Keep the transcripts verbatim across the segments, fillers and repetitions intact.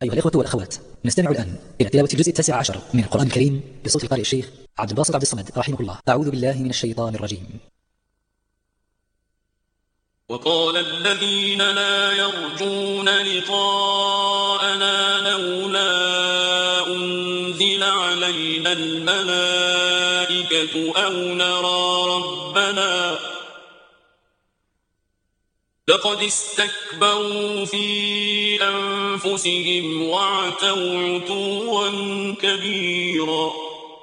أيها الإخوة والأخوات، نستمع الآن إلى تلاوة الجزء التاسع عشر من القرآن الكريم بصوت القارئ الشيخ عبد الباسط عبد الصمد رحمه الله. أعوذ بالله من الشيطان الرجيم. وقال الذين لا يرجون لقاءنا لولا أنزل علينا الملائكة أو نرى ربنا لقد استكبروا في أنفسهم وعتوا عتوا كبيرا.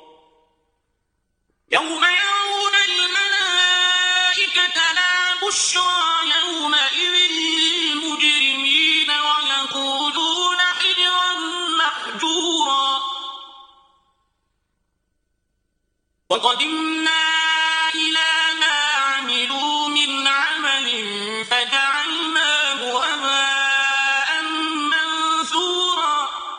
يوم يرون الملائكة لا بشرى يومئذ للمجرمين ويقولون حجرا محجورا. وقدمنا إلى ما عملوا من عمل فجعلناه هباء منثورا.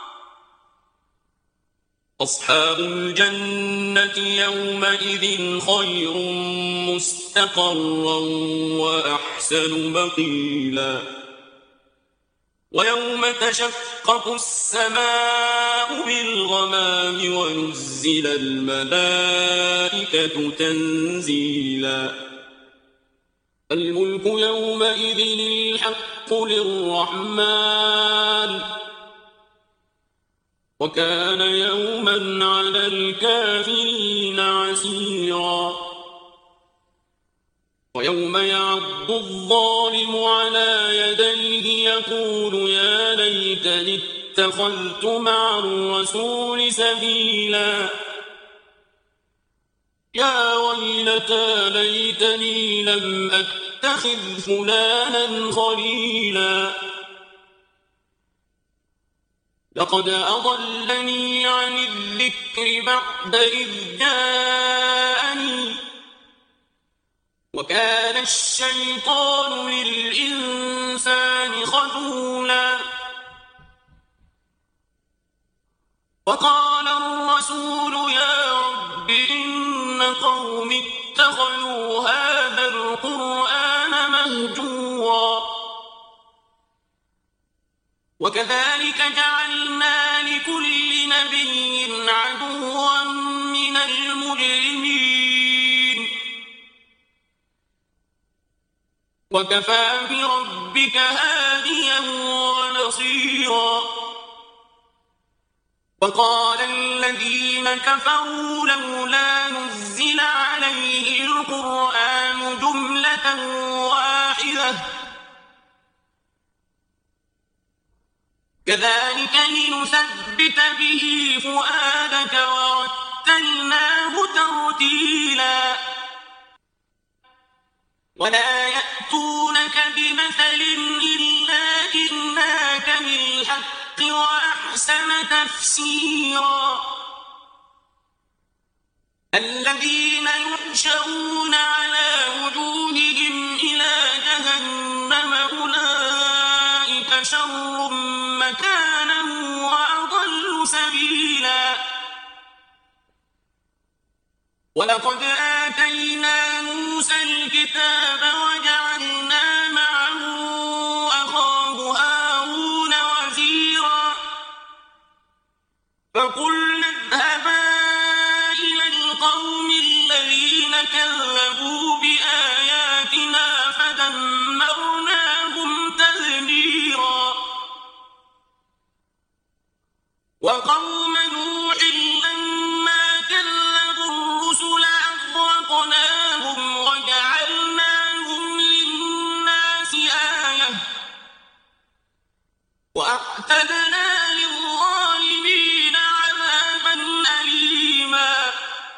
أصحاب الجنة يومئذ خير مستقرا وأحسن مقيلا. ويوم تشقق السماء بالغمام ونزل الملائكة تنزيلا. الملك يومئذ الحق للرحمن وكان يوما على الكافرين عسيرا. ويوم يعض الظالم على يديه يقول يا ليتني اتخذت مع الرسول سبيلا. يا ويلتى ليتني لم أتخذ فلانا خليلا. لقد أضلني عن الذكر بعد إذ جاءني وكان الشيطان للإنسان خذولا. وقال الرسول يا رب إن قوم اتخذوا هذا القرآن مهجورا. وكذلك جعلنا لكل نبي عدوا من المجرمين وكفى بربك هاديا ونصيرا. وقال الذين كفروا لولا نزل عليه القرآن جملة واحدة كذلك لنثبت به فؤادك ورتلناه ترتيلا. ولا يأتونك بمثل إلا جئناك بالحق وأحسن تفسيرا. الذين يحشرون على وجوههم إلى جهنم أولئك شر مكانا وأضل سبيلا. ولقد آتينا موسى الكتاب وجعلنا معه أخاه هارون وزيرا. فقلنا اذهبا إلى القوم الذين كذبوا بآياتنا فدمرناهم تدميرا. وقوم نوح لما كذبوا الرسل أغرقناهم وجعلناهم للناس آية وأعتدنا للظالمين عذابا أليما.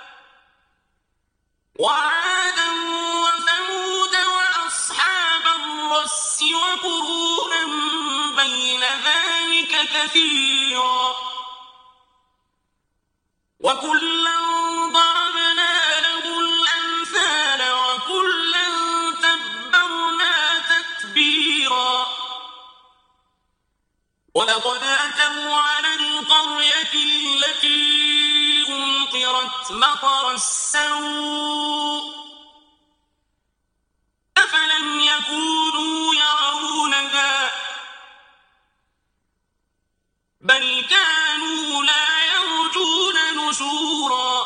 وعادا وثمود وأصحاب الرس وقرونا بين ذلك كثيرا. وكلا ضربنا له الأمثال وكلا تبرنا تتبيرا. ولقد أتوا على القرية التي أمطرت مطر السوء أفلم يكونوا يرونها كانوا لا يرجون نشورا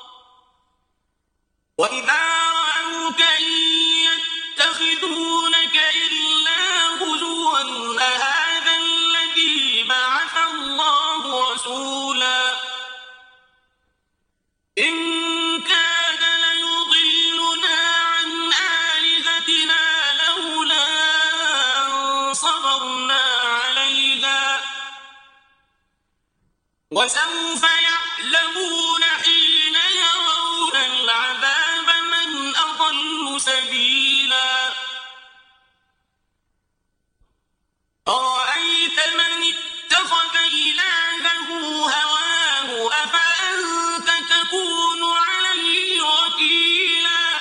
وإذا رأوك إن يتخذونك إلا هزوا أهذا الذي بعث الله رسولا إن كاد ليضلنا عن آلهتنا لولا أن صبرنا عليها وسوف يعلمون حين يرون العذاب من أضل سبيلا أرأيت من اتخذ إلهه هواه أفأنت تكون عليه وكيلا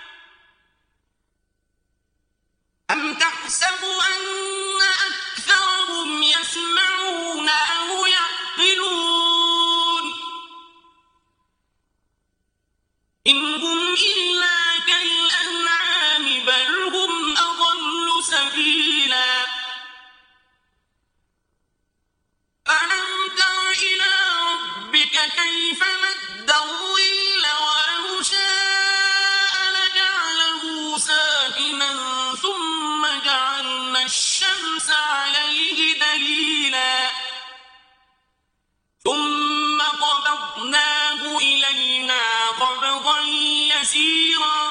أم تحسب أن أكثرهم يسمعون أو يعقلون إن هم إلا كالأنعام بل هم أضل سبيلا ألم تر إلى ربك كيف مد الظل ولو شاء لجعله ساكنا ثم جعلنا الشمس عليه دليلا ثم قبضناه إلينا قبضا يسيرا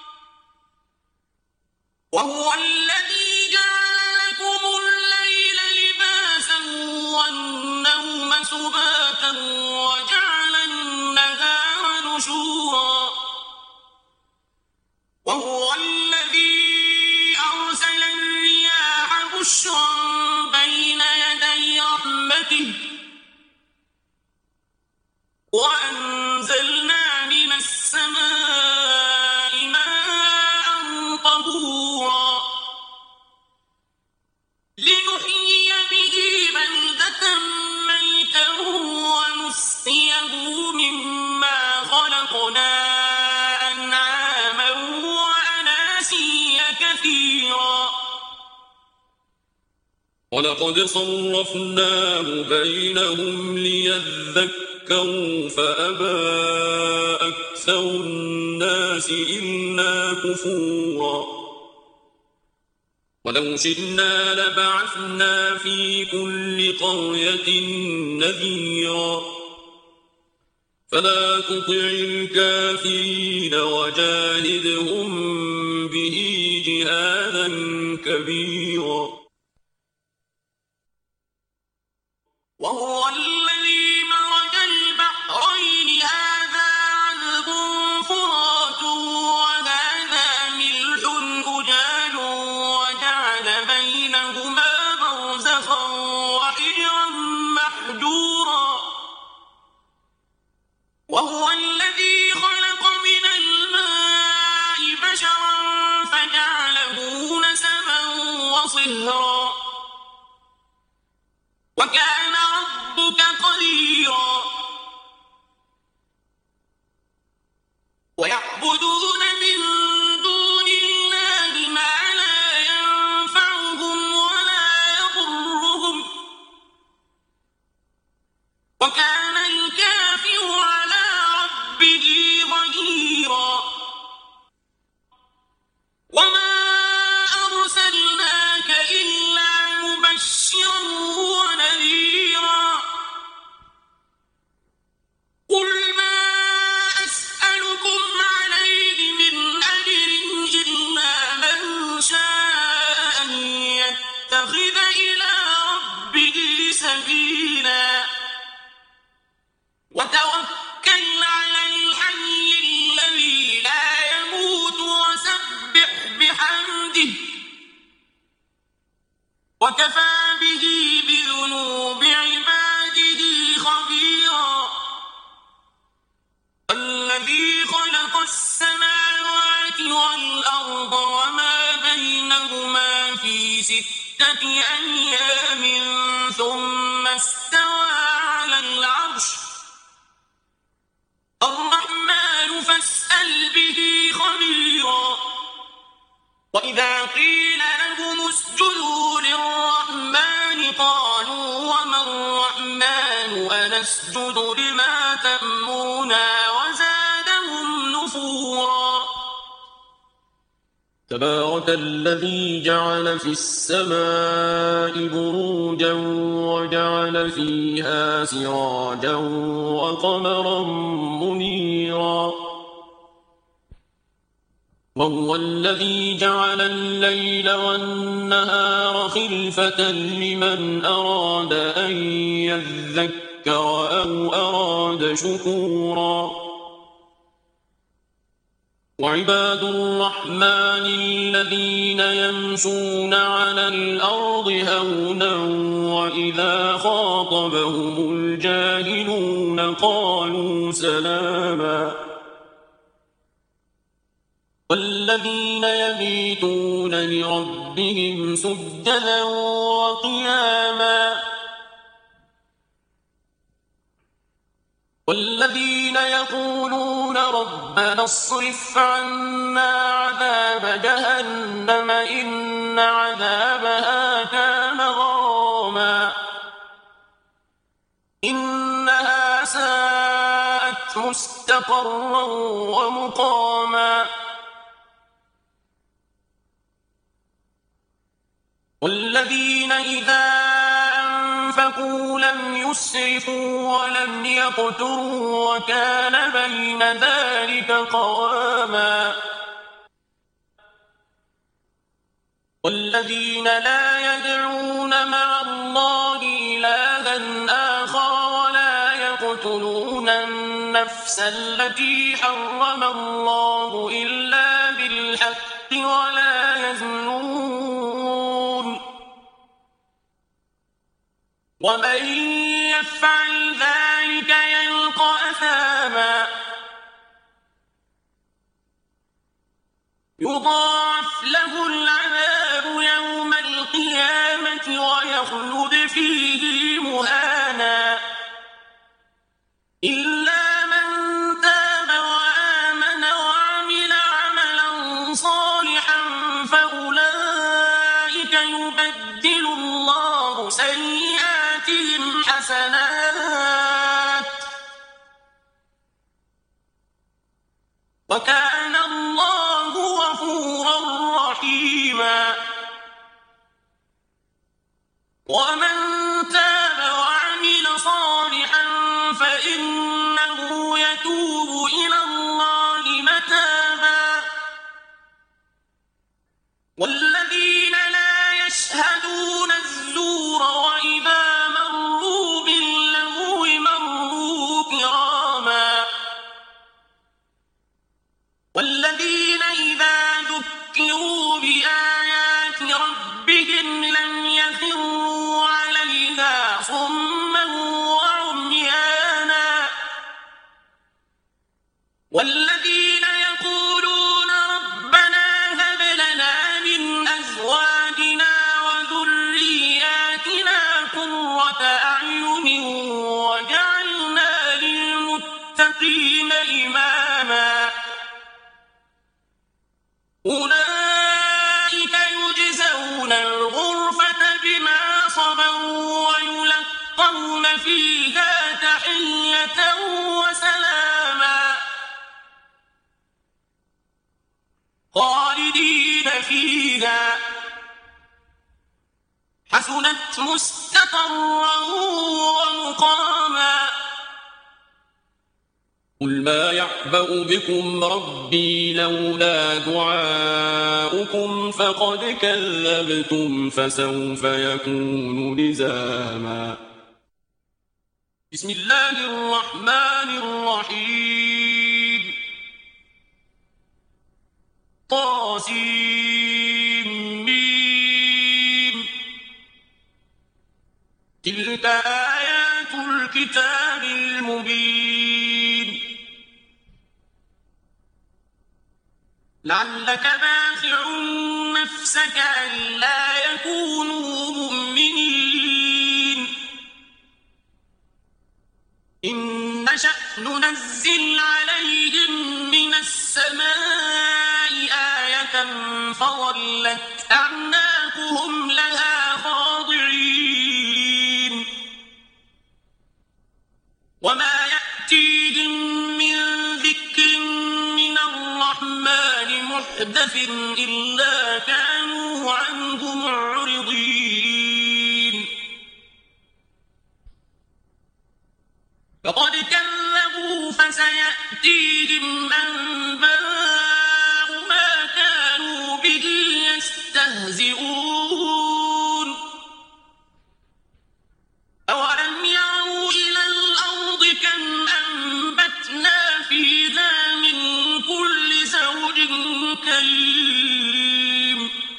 وهو الذي جعل لكم الليل لباسا والنوم سباتا وجعل النهار نشورا وهو الذي أرسل الرياح بشرا بين يدي رحمته وأنزلنا من السماء ماء طهورا لنحيي به بلدة ميتا ونسقيه مما خلقنا أنعاما وأناسيا كثيرا ولقد صرفناه بينهم ليذكروا فأبى أكثر الناس إلا كفورا ولو شئنا لبعثنا في كل قرية نذيرا فلا تطع الكافرين وجاهدهم به جهادا كبيرا وهو الذي مرج البحرين هذا عذب فرات وهذا ملح أجاج وجعل بينهما برزخا وحجرا محجورا وهو الذي خلق من الماء بشرا فجعله نسبا وصهرا وكان ربك قديرا ويعبدون من دون الله ما لا ينفعهم ولا يضرهم وكان الكافر على ربه ظهيرا وما أرسلناك إلا مبشرا ونذيرا قل ما أسألكم عليه من أجر إلا من شاء أن يتخذ إلى ربه سبيلا وتوكل على الحي الذي لا يموت وسبح بحمده وكفى به بذنوب عباده خبيرا الذي خلق السماوات والأرض وما بينهما في ستة أيام ثم استوى على العرش الرحمن فاسأل به خبيرا وإذا قيل لهم اسجدوا للرحمن قالوا وما الرحمن فنسجد لما تأمرنا وزادهم نفورا. تبارك الذي جعل في السماء بروجا وجعل فيها سراجا وقمرا منيرا. وهو الذي جعل الليل والنهار خلفة لمن أراد أن يذكر أو أراد شكورا. وعباد الرحمن الذين يمشون على الأرض هونا وإذا خاطبهم الجاهلون قالوا سلاما. والذين يبيتون لربهم سجدا وقياما. والذين يقولون ربنا اصرف عنا عذاب جهنم إن عذابها كان غراما إنها ساءت مستقرا ومقاما. والذين إذا أنفقوا لم يسرفوا ولم يقتروا وكان بين ذلك قواما. والذين لا يدعون مع الله إلها آخر ولا يقتلون النفس التي حرم الله إلا بالحق ولا يزنون ومن يفعل ذلك يلقى أثاما يضاعف له العذاب يوم القيامة ويخلد فيه مهانا إلا من تاب وآمن وعمل عملا صالحا فأولئك يبدل الله سيئاتهم حسنات وكان الله غفورا رحيما. ومن تاب وعمل صالحا فإنه يتوب إلى الله متابا. والذين لا يشهدون الزور وإذا مروا باللغو مروا كراما. والذين إذا ذكروا بآيات ربهم لم يخروا عليها صما وعميانا. والذين يقولون ربنا هب لنا من أزواجنا وذرياتنا قرة أعين وجعلنا للمتقين إماما أولئك يجزون الغرفة بما صبروا ويلقون فيها تحية وسلاما خالدين فيها حسنت مستقرا ومقاما. قل ما يعبأ بكم ربي لولا دعاؤكم فقد كذبتم فسوف يكون لزاما. بسم الله الرحمن الرحيم. طاسيم ميم. تلك آيات الكتاب المبين. لعلك باخع نفسك ألا يكونوا مؤمنين إن نشأ ننزل عليهم من السماء آية فظلت أعناقهم لها خاضعين سَلَفٍ إِلَّا كَانُوا عَنْهُ مُعْرِضِينَ فَقَدْ كَذَّبُوا فَسَيَأْتِيهِمْ أَنبَاءُ مَا كَانُوا بِهِ يَسْتَهْزِئُونَ أَوَلَمْ يَرَوْا إِلَى الْأَرْضِ كَمْ أَنبَتْنَا فِيهَا مِن كُلِّ زَوْجٍ كَرِيمٍ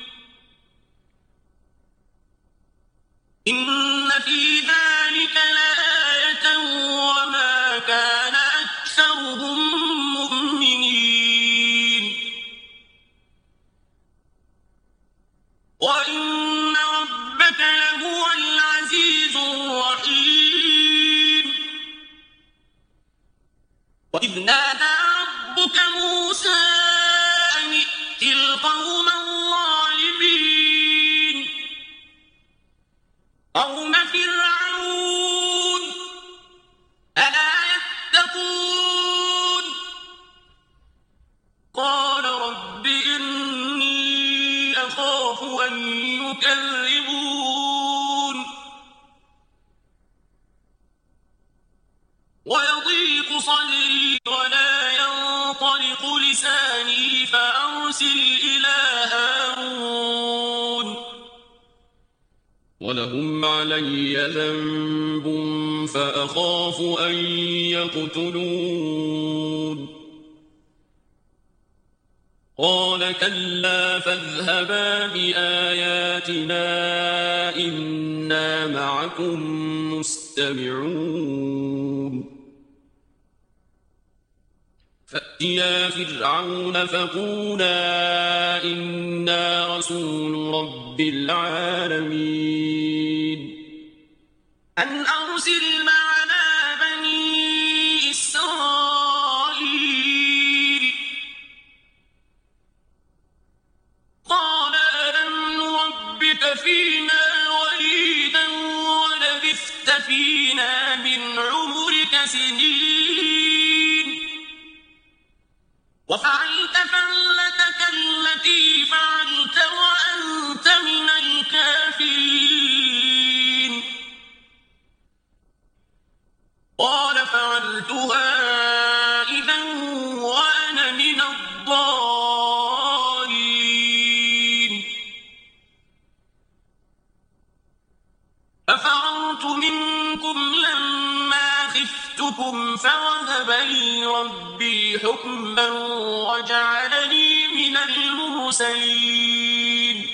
إِنَّ فِي ذَلِكَ لَآيَةً وَمَا كَانَ أَكْثَرُهُم مُّؤْمِنِينَ وَإِنَّ رَبَّكَ لَهُوَ الْعَزِيزُ الرَّحِيمُ وَإِذْ نَادَىٰ رَبُّكَ مُوسَىٰ أَنِ ائْتِ الْقَوْمَ الظَّالِمِينَ قَوْمَ فِرْعَوْنَ أَلَا يَتَّقُونَ قَالَ رَبِّ إِنِّي أَخَافُ أَن يُكَذِّبُونِ وَيَضِيقُ صَدْرِي وَلَا يَنطَلِقُ لِسَانِي فَأَرْسِلْ إِلَىٰ هَارُونَ وَلَهُمْ عَلَيَّ ذَنبٌ فَأَخَافُ أَن يَقْتُلُونِ قَالَ كَلَّا فَاذْهَبَا بِآيَاتِنَا إِنَّا مَعَكُم مُّسْتَمِعُونَ فَأْتِيَا فِرْعَوْنَ فَقُولَا إِنَّا رَسُولُ رَبِّ الْعَالَمِينَ أَنْ أَرْسِلْ مَعَنَا بَنِي إِسْرَائِيلَ قَالَ أَلَمْ نُرَبِّكَ فِينَا وَلِيدًا وَلَبِثْتَ فِينَا مِنْ عُمُرِكَ سِنِينَ وَفَعَلْتَ فَعْلَتَكَ الَّتِي فَعَلْتَ وَأَنتَ مِنَ الْكَافِرِينَ قَالَ فَعَلْتُهَا إِذًا وَأَنَا مِنَ الضَّالِّينَ فَفَرَرْتُ مِنكُمْ لَمَّا خِفْتُكُمْ فَوَهَبَ لِي رَبِّي حُكْمًا وَجَعَلَنِي مِنَ الْمُرْسَلِينَ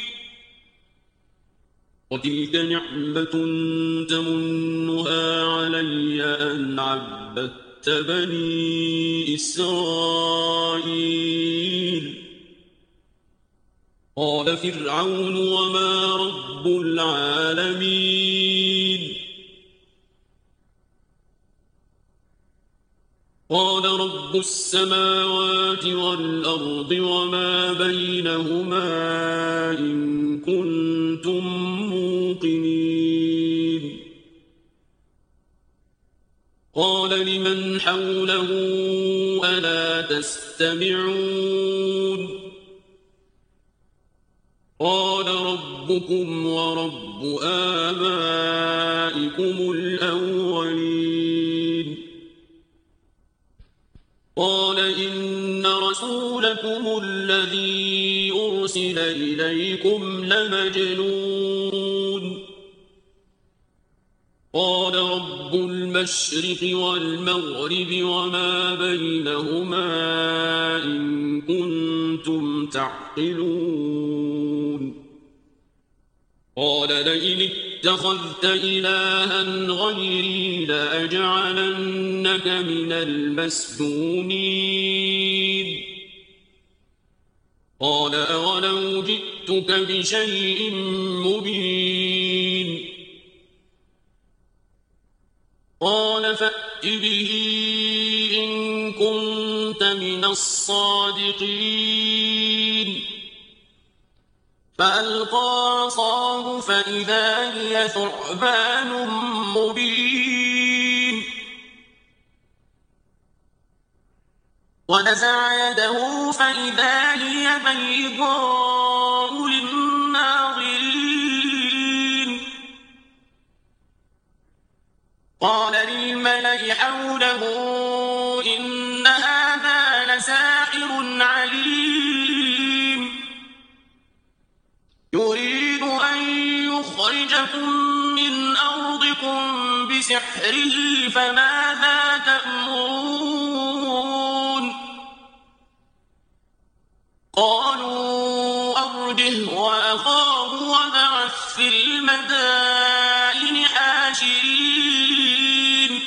وَتِلْكَ نِعْمَةٌ تَمُنُّهَا عَلَيَّ أَنْ عَبَّدتَّ بَنِي إِسْرَائِيلَ قَالَ فِرْعَوْنُ وَمَا رَبُّ الْعَالَمِينَ قَالَ رَبُّ السَّمَاوَاتِ وَالْأَرْضِ وَمَا بَيْنَهُمَا إِن كُنتُم مُّوقِنِينَ قَالَ لِمَنْ حَوْلَهُ أَلَا تَسْتَمِعُونَ قَالَ رَبُّكُمْ وَرَبُّ آبَائِكُمُ الْأَوَّلِينَ قَالَ إِنَّ رَسُولَكُمُ الَّذِي أُرْسِلَ إِلَيْكُمْ لَمَجْنُونٌ قَالَ رَبُّ الْمَشْرِقِ وَالْمَغْرِبِ وَمَا بَيْنَهُمَا إِن كُنتُمْ تَعْقِلُونَ قَالَ لَئِنِ اتَّخَذْتَ إِلَٰهًا غَيْرِي لَأَجْعَلَنَّكَ مِنَ الْمَسْجُونِينَ قَالَ أَوَلَوْ جِئْتُكَ بِشَيْءٍ مُّبِينٍ قَالَ فَأْتِ بِهِ إِن كُنتَ مِنَ الصَّادِقِينَ فَأَلْقَىٰ عَصَاهُ فَإِذَا هِيَ ثُعْبَانٌ مُّبِينٌ ونزع يده فإذا هي بيضاء للناظرين قال للملأ حوله إن هذا لساحر عليم يريد أن يخرجكم من أرضكم بسحره فماذا تأمرون قالوا أرجه وأخاه وابعث في المدائن حاشرين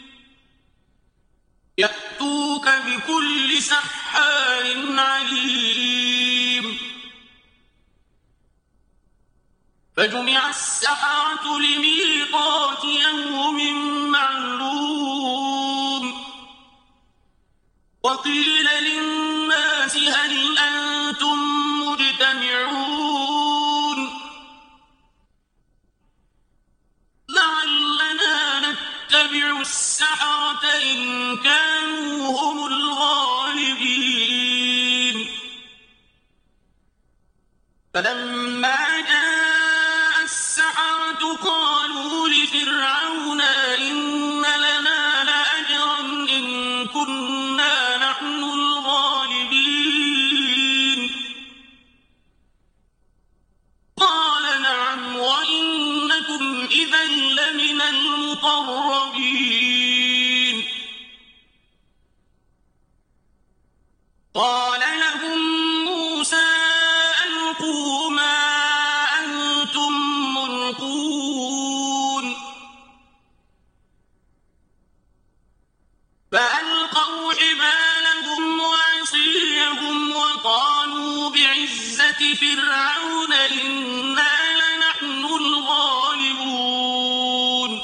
يأتوك بكل سحار عليم فجمع السحرة لميقات يوم معلوم وقيل للناس هل أنتم مجتمعون لعلنا نتبع السحرة إن كانوا هم الغالبين فلما جاء السحرة قالوا لفرعون إن لنا لأجرا إن كنا نحن الغالبين قال نعم وإنكم إذا لمن المقربين قال لهم موسى ألقوا ما أنتم ملقون فألقوا حبالهم وعصيهم وقالوا بعزة فرعون إنا لنحن الغالبون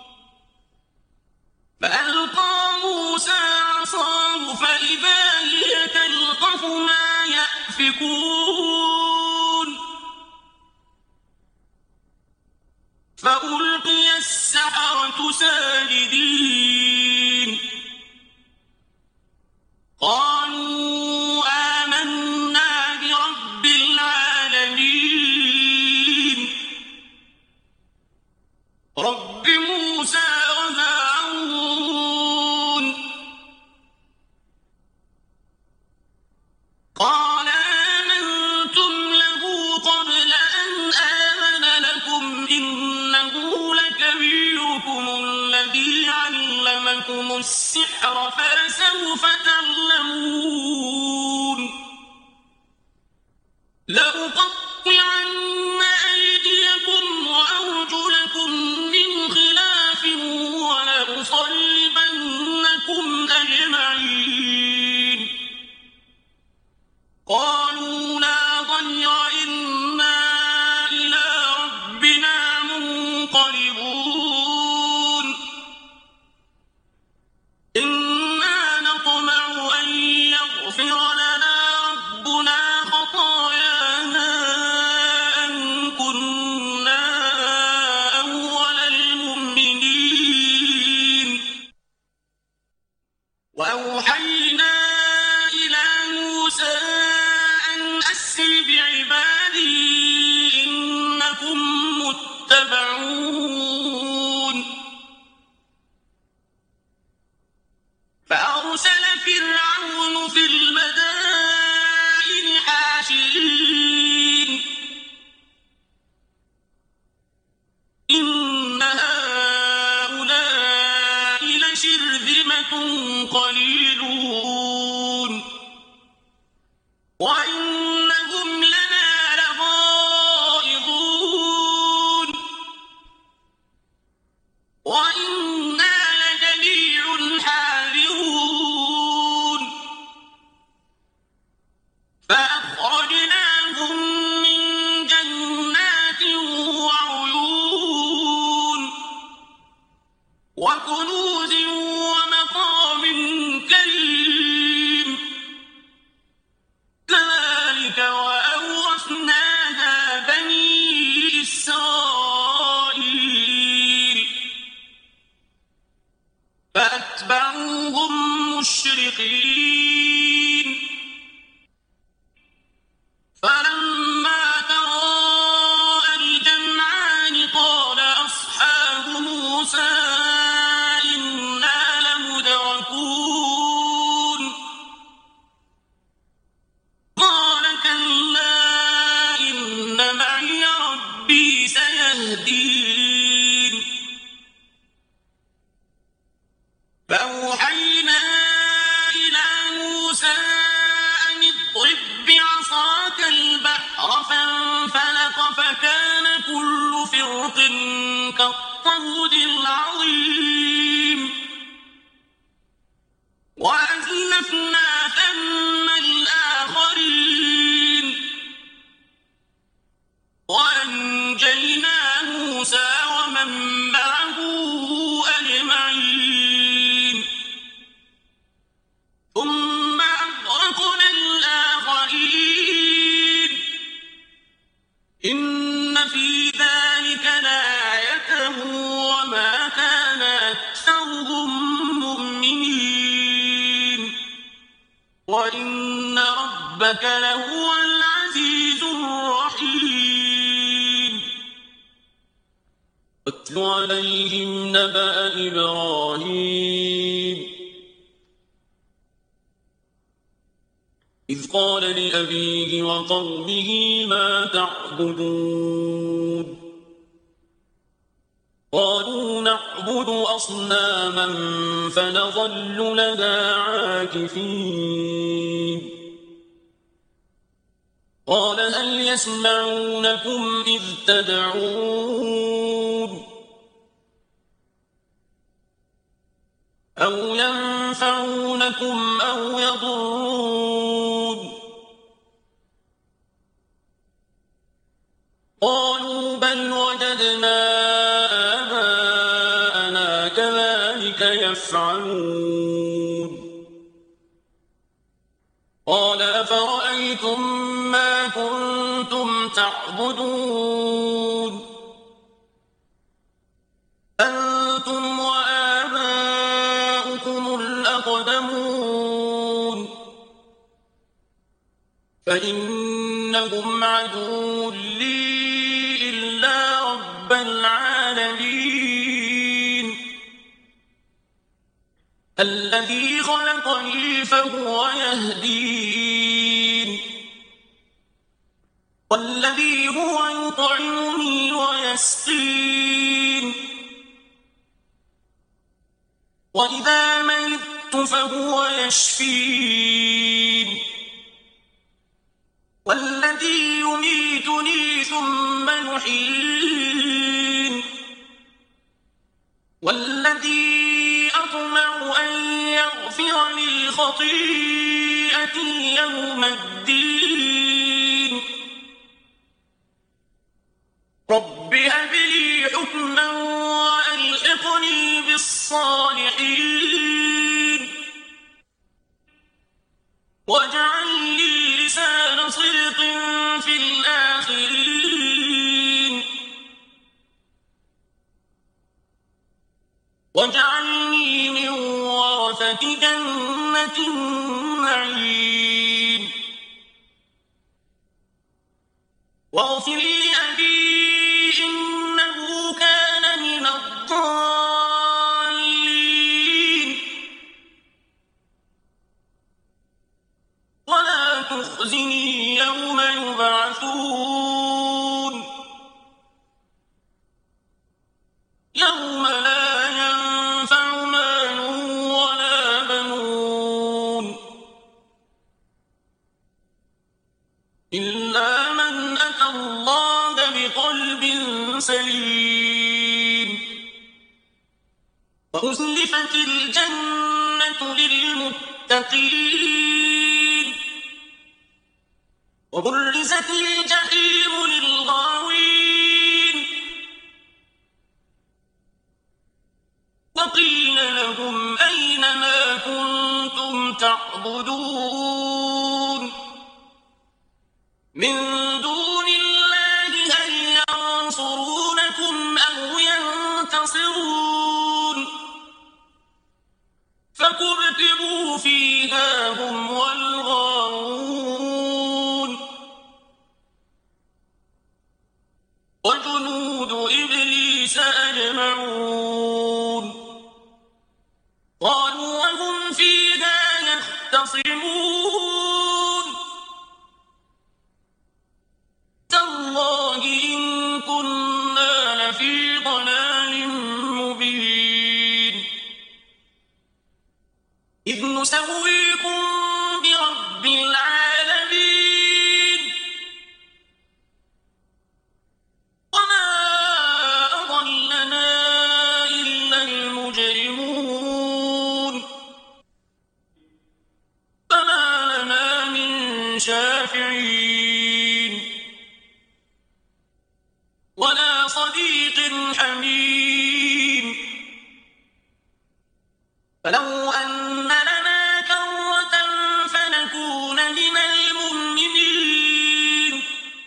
فألقى موسى عصاه فإذا هي تلقف ما يأفكون فألقي السحرة ساجدين قالوا آمنا برب العالمين رب موسى وهارون قال آمنتم له قبل أن آمن لكم إنه لكبيركم الذي علمكم السحر فلسوف تعلمون لأقطعن أيديكم وأرجلكم من خلاف ولأصلبنكم أجمعين قالوا لا ضير إنا إلى ربنا منقلبون إنا نطمع أن يغفر لنا ربنا خطايانا أن كنا أول المؤمنين وأوحينا إلى موسى أن أسر بعبادي إنكم متبعون فأرسل فرعون في المدائن حاشرين إن هؤلاء لشرذمة قليلون وإنهم لنا لغائظون وإنا لجميع حاذرون فأخرجناهم من جنات وعيون وكنوز ومقام كريم كذلك وأورثناها بني إسرائيل فأتبعوهم مشرقين موسى إنا لمدركون قال كلا إن معي ربي سيهدين فأوحينا إلى موسى أن اضرب بعصاك البحر فانفلق فكان كل فرق كالطود العظيم وأزلفنا ثم الآخرين وأنجينا موسى ومن معه أجمعين ثم أغرقنا الآخرين إن في ذلك لآية وما كان أكثرهم مؤمنين وإن ربك لهو العزيز الرحيم واتل عليهم نبأ إبراهيم إذ قال لأبيه وقومه ما تعبدون قالوا نعبد أصناما فنظل لها عاكفين قال هل يسمعونكم إذ تدعون أو ينفعونكم أو يضرون قالوا بل وجدنا آباءنا كذلك يفعلون قال أفرأيتم ما كنتم تعبدون أنتم وآباؤكم الأقدمون فإنهم عدو لي إلا رب العالمين الذي خلقني فهو يهدين والذي هو يطعمني ويسقين وإذا مرضت فهو يشفين والذي يميتني ثم يحيين والذي أطمع أن يغفر لي خطيئتي يوم الدين رب هب لي حكما وألحقني بالصالحين واجعل لي لسان صدق في الآخرين واجعلني من ورثة جنة النعيم واغفر لأبي إنه كان من الضالين ولا تخزني يوم يبعثون يوم لا ينفع مال ولا بنون إلا من أتى الله بقلب سليم وأزلفت الجنة للمتقين وبرزت الجحيم للغاوين وقيل لهم أين ما كنتم تعبدون من دون الله هل ينصرونكم أو ينتصرون فكبكبوا فيها هم والغاوون وجنود إبليس أجمعون يختصمون تالله إن كنا لفي ضلال مبين إذ نسويكم برب العالمين وما أضلنا إلا المجرمون فما لنا من شافعين ولا صديق حميم فلو أن لنا كرة فنكون من المؤمنين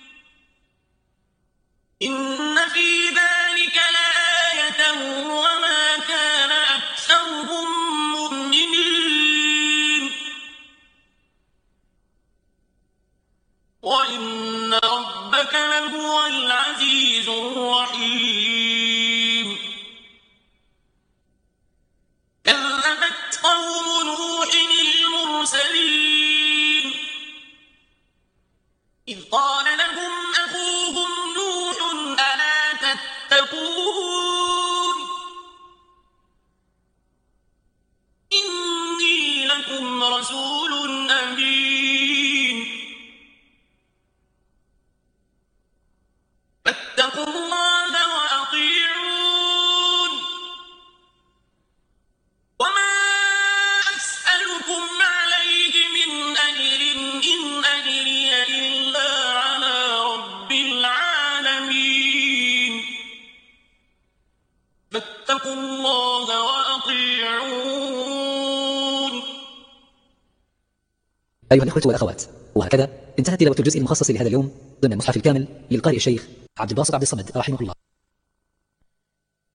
إن في ذلك لآية وما كان أكثرهم مؤمنين وإن ربك لهو العزيز الرحيم كذبت قوم نوح المرسلين إذ قال لهم أخوهم نوح ألا تتقون إني لكم رسول أمين فاتقوا الله وأطيعون وما أسألكم عليه من أجر إن أجري إلا على رب العالمين فاتقوا الله وأطيعون. أيها الإخوة والأخوات، وهكذا انتهت تلاوة الجزء المخصص لهذا اليوم ضمن المصحف الكامل للقارئ الشيخ عبد الباسط عبد الصمد رحمه الله.